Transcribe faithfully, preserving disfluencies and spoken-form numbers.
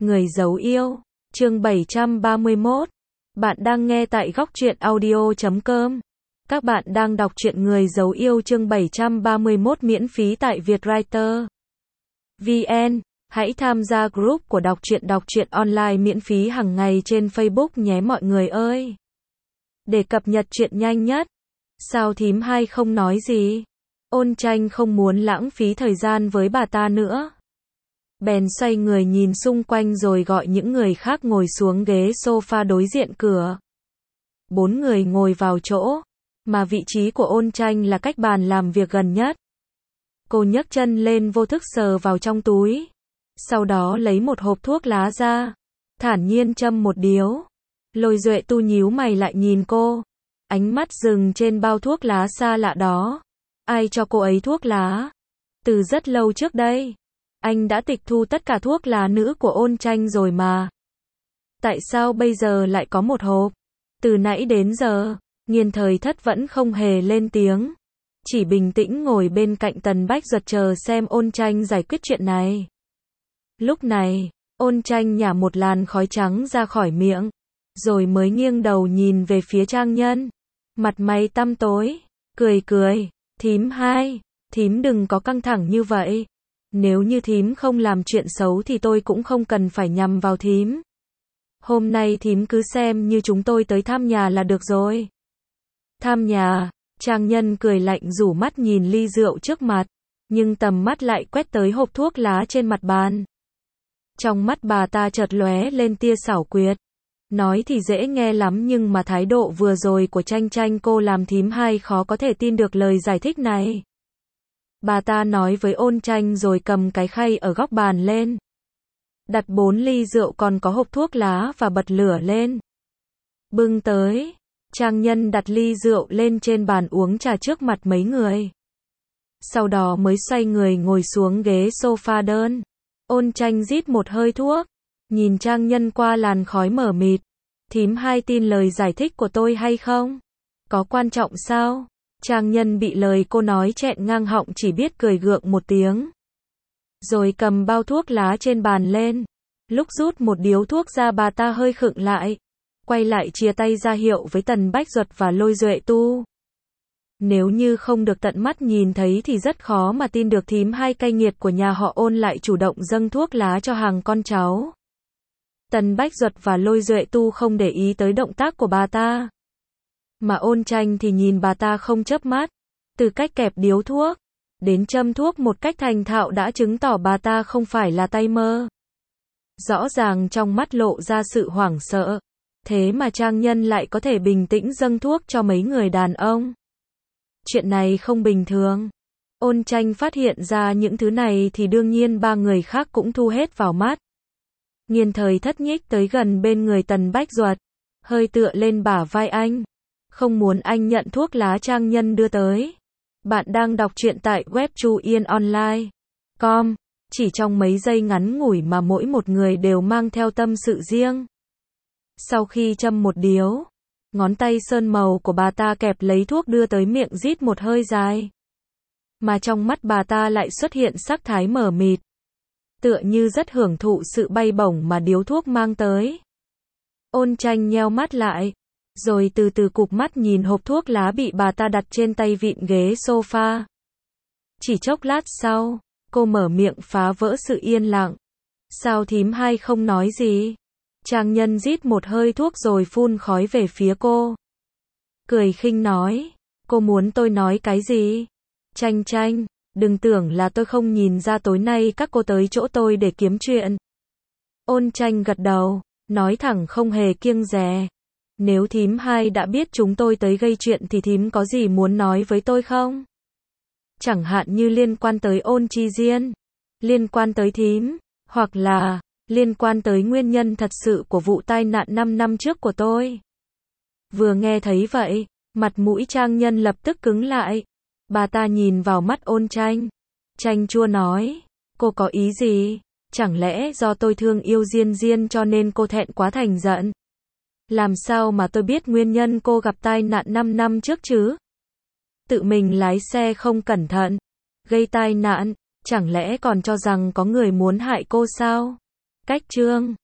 Người giấu yêu, chương bảy trăm ba mươi mốt. Bạn đang nghe tại góc truyện audio chấm com. Các bạn đang đọc truyện Người giấu yêu chương bảy trăm ba mươi mốt miễn phí tại Vietwriter chấm vn. Hãy tham gia group của đọc truyện đọc truyện online miễn phí hàng ngày trên Facebook nhé mọi người ơi. Để cập nhật truyện nhanh nhất. Sao thím hai không nói gì? Ôn Tranh không muốn lãng phí thời gian với bà ta nữa. Bèn xoay người nhìn xung quanh rồi gọi những người khác ngồi xuống ghế sofa đối diện cửa. Bốn người ngồi vào chỗ, mà vị trí của Ôn Tranh là cách bàn làm việc gần nhất. Cô nhấc chân lên vô thức sờ vào trong túi. Sau đó lấy một hộp thuốc lá ra, thản nhiên châm một điếu. Lôi Duệ Tu nhíu mày lại nhìn cô. Ánh mắt dừng trên bao thuốc lá xa lạ đó. Ai cho cô ấy thuốc lá? Từ rất lâu trước đây. Anh đã tịch thu tất cả thuốc lá nữ của Ôn Tranh rồi mà. Tại sao bây giờ lại có một hộp? Từ nãy đến giờ, Nghiên Thời Thất vẫn không hề lên tiếng. Chỉ bình tĩnh ngồi bên cạnh Tần Bách Duật chờ xem Ôn Tranh giải quyết chuyện này. Lúc này, Ôn Tranh nhả một làn khói trắng ra khỏi miệng. Rồi mới nghiêng đầu nhìn về phía Trang Nhân. Mặt mày tăm tối, cười cười. Thím hai, thím đừng có căng thẳng như vậy. Nếu như thím không làm chuyện xấu thì tôi cũng không cần phải nhằm vào thím. Hôm nay thím cứ xem như chúng tôi tới thăm nhà là được rồi. Thăm nhà, Trang Nhân cười lạnh rủ mắt nhìn ly rượu trước mặt, nhưng tầm mắt lại quét tới hộp thuốc lá trên mặt bàn. Trong mắt bà ta chợt lóe lên tia xảo quyệt. Nói thì dễ nghe lắm nhưng mà thái độ vừa rồi của Tranh Tranh cô làm thím hai khó có thể tin được lời giải thích này. Bà ta nói với Ôn Tranh rồi cầm cái khay ở góc bàn lên. Đặt bốn ly rượu còn có hộp thuốc lá và bật lửa lên. Bưng tới. Trang Nhân đặt ly rượu lên trên bàn uống trà trước mặt mấy người. Sau đó mới xoay người ngồi xuống ghế sofa đơn. Ôn Tranh rít một hơi thuốc. Nhìn Trang Nhân qua làn khói mờ mịt. Thím hai tin lời giải thích của tôi hay không? Có quan trọng sao? Trang Nhân bị lời cô nói chẹn ngang họng chỉ biết cười gượng một tiếng. Rồi cầm bao thuốc lá trên bàn lên. Lúc rút một điếu thuốc ra bà ta hơi khựng lại. Quay lại chia tay ra hiệu với Tần Bách Duật và Lôi Duệ Tu. Nếu như không được tận mắt nhìn thấy thì rất khó mà tin được thím hai cay nghiệt của nhà họ Ôn lại chủ động dâng thuốc lá cho hàng con cháu. Tần Bách Duật và Lôi Duệ Tu không để ý tới động tác của bà ta. Mà Ôn Tranh thì nhìn bà ta không chớp mắt. Từ cách kẹp điếu thuốc, đến châm thuốc một cách thành thạo đã chứng tỏ bà ta không phải là tay mơ. Rõ ràng trong mắt lộ ra sự hoảng sợ. Thế mà Trang Nhân lại có thể bình tĩnh dâng thuốc cho mấy người đàn ông. Chuyện này không bình thường. Ôn Tranh phát hiện ra những thứ này thì đương nhiên ba người khác cũng thu hết vào mắt. Nghiên Thời Thất nhích tới gần bên người Tần Bách Duật, hơi tựa lên bả vai anh. Không muốn anh nhận thuốc lá Trang Nhân đưa tới. Bạn đang đọc truyện tại web chu yên online chấm com. Chỉ trong mấy giây ngắn ngủi mà mỗi một người đều mang theo tâm sự riêng. Sau khi châm một điếu, ngón tay sơn màu của bà ta kẹp lấy thuốc đưa tới miệng rít một hơi dài. Mà trong mắt bà ta lại xuất hiện sắc thái mờ mịt. Tựa như rất hưởng thụ sự bay bổng mà điếu thuốc mang tới. Ôn Tranh nheo mắt lại. Rồi từ từ cụp mắt nhìn hộp thuốc lá bị bà ta đặt trên tay vịn ghế sofa. Chỉ chốc lát sau, cô mở miệng phá vỡ sự yên lặng. Sao thím hai không nói gì? Trang Nhân rít một hơi thuốc rồi phun khói về phía cô. Cười khinh nói. Cô muốn tôi nói cái gì? Tranh Tranh, đừng tưởng là tôi không nhìn ra tối nay các cô tới chỗ tôi để kiếm chuyện. Ôn Tranh gật đầu, nói thẳng không hề kiêng dè. Nếu thím hai đã biết chúng tôi tới gây chuyện thì thím có gì muốn nói với tôi không? Chẳng hạn như liên quan tới Ôn Chi Diên, liên quan tới thím, hoặc là liên quan tới nguyên nhân thật sự của vụ tai nạn năm năm trước của tôi. Vừa nghe thấy vậy, mặt mũi Trang Nhân lập tức cứng lại. Bà ta nhìn vào mắt Ôn Tranh. Tranh chua nói, cô có ý gì? Chẳng lẽ do tôi thương yêu Diên Diên cho nên cô thẹn quá thành giận? Làm sao mà tôi biết nguyên nhân cô gặp tai nạn năm năm trước chứ? Tự mình lái xe không cẩn thận, gây tai nạn, chẳng lẽ còn cho rằng có người muốn hại cô sao? Cách chương